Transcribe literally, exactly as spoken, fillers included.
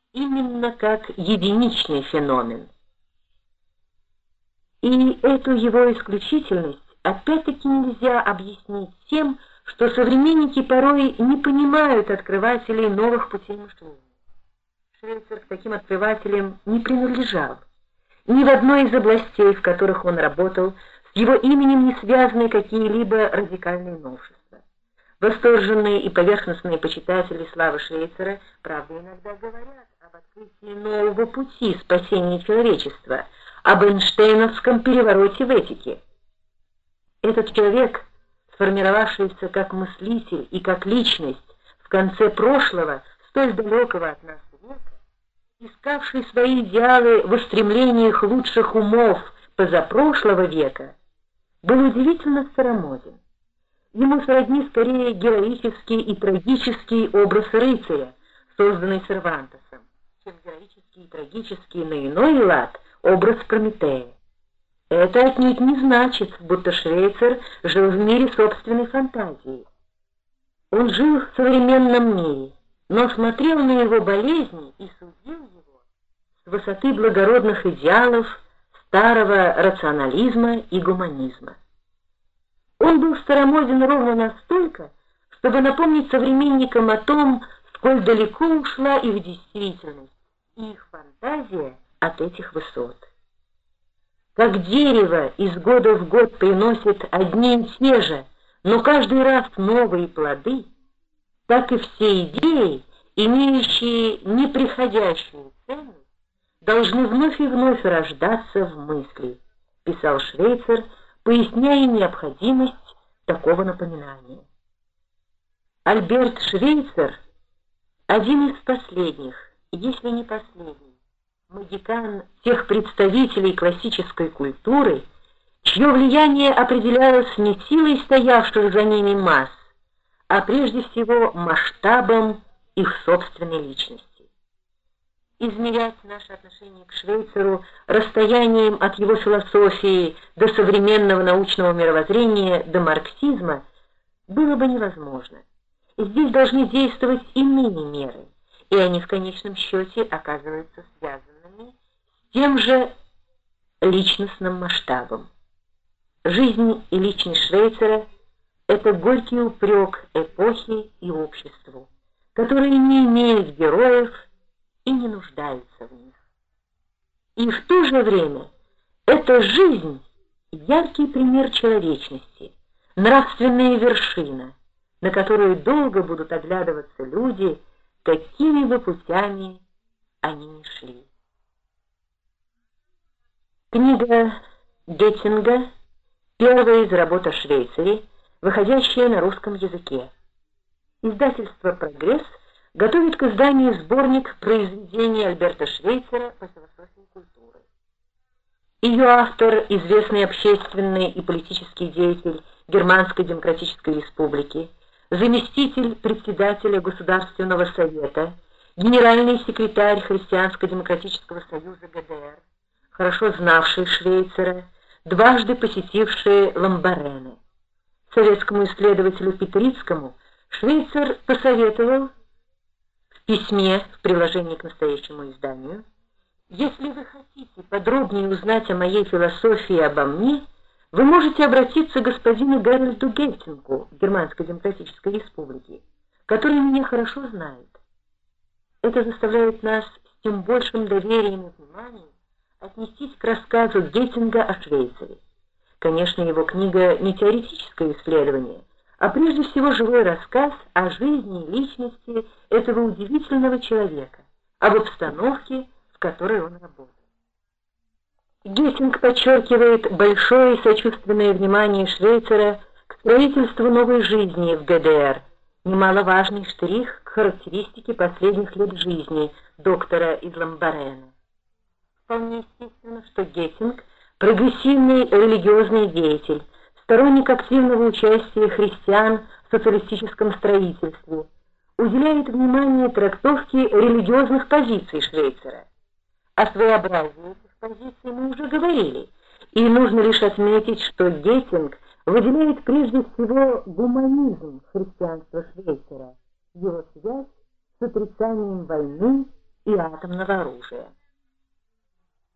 именно как единичный феномен. И эту его исключительность опять-таки нельзя объяснить тем, что современники порой не понимают открывателей новых путей мышления. Швейцер к таким открывателям не принадлежал. Ни в одной из областей, в которых он работал, с его именем не связаны какие-либо радикальные новшества. Восторженные и поверхностные почитатели славы Швейцера, правда, иногда говорят об открытии нового пути спасения человечества, об Эйнштейновском перевороте в этике. Этот человек, сформировавшийся как мыслитель и как личность в конце прошлого, столь далекого от нас века, искавший свои идеалы в устремлениях лучших умов позапрошлого века, был удивительно старомоден. Ему сродни скорее героический и трагический образ рыцаря, созданный Сервантесом, чем героический и трагический на иной лад образ Прометея. Это отнюдь не значит, будто Швейцер жил в мире собственной фантазии. Он жил в современном мире, но смотрел на его болезни и судил его с высоты благородных идеалов старого рационализма и гуманизма. Он был старомоден ровно настолько, чтобы напомнить современникам о том, сколь далеко ушла их действительность и их фантазия от этих высот. Как дерево из года в год приносит одни и те же, но каждый раз новые плоды, так и все идеи, имеющие неприходящую ценность, должны вновь и вновь рождаться в мысли, писал Швейцер, поясняя необходимость такого напоминания. Альберт Швейцер – один из последних, если не последний, магикан тех представителей классической культуры, чье влияние определялось не силой стоявших за ними масс, а прежде всего масштабом их собственной личности. Измерять наше отношение к Швейцеру расстоянием от его философии до современного научного мировоззрения, до марксизма, было бы невозможно. Здесь должны действовать иные меры, и они в конечном счете оказываются связанными с тем же личностным масштабом. Жизнь и личность Швейцера – это горький упрек эпохи и обществу, которые не имеют героев и не нуждаются в них. И в то же время эта жизнь – яркий пример человечности, нравственная вершина, на которую долго будут оглядываться люди, какими бы путями они ни шли. Книга Геттинга – первая из работ о Швейцаре, выходящая на русском языке. Издательство «Прогресс» готовит к изданию сборник произведений Альберта Швейцера по философии культуры. Ее автор, известный общественный и политический деятель Германской Демократической Республики, заместитель председателя Государственного совета, генеральный секретарь Христианско-демократического союза ГДР, хорошо знавший Швейцера, дважды посетивший Ламбарене. Советскому исследователю Петрицкому Швейцер посоветовал в письме в приложении к настоящему изданию: «Если вы хотите подробнее узнать о моей философии и обо мне, вы можете обратиться к господину Геральду Геттингу Германской Демократической Республики, который меня хорошо знает». Это заставляет нас с тем большим доверием и вниманием отнестись к рассказу Геттинга о Швейцаре. Конечно, его книга не теоретическое исследование, а прежде всего живой рассказ о жизни и личности этого удивительного человека, об обстановке, в которой он работает. Геттинг подчеркивает большое и сочувственное внимание Швейцера к строительству новой жизни в ГДР, немаловажный штрих к характеристике последних лет жизни доктора из Ламбарена. Вполне естественно, что Геттинг – прогрессивный религиозный деятель, сторонник активного участия христиан в социалистическом строительстве, уделяет внимание трактовке религиозных позиций Швейцера. О своеобразии этих позиций мы уже говорили, и нужно лишь отметить, что Геттинг выделяет прежде всего гуманизм христианства Швейцера, его связь с отрицанием войны и атомного оружия.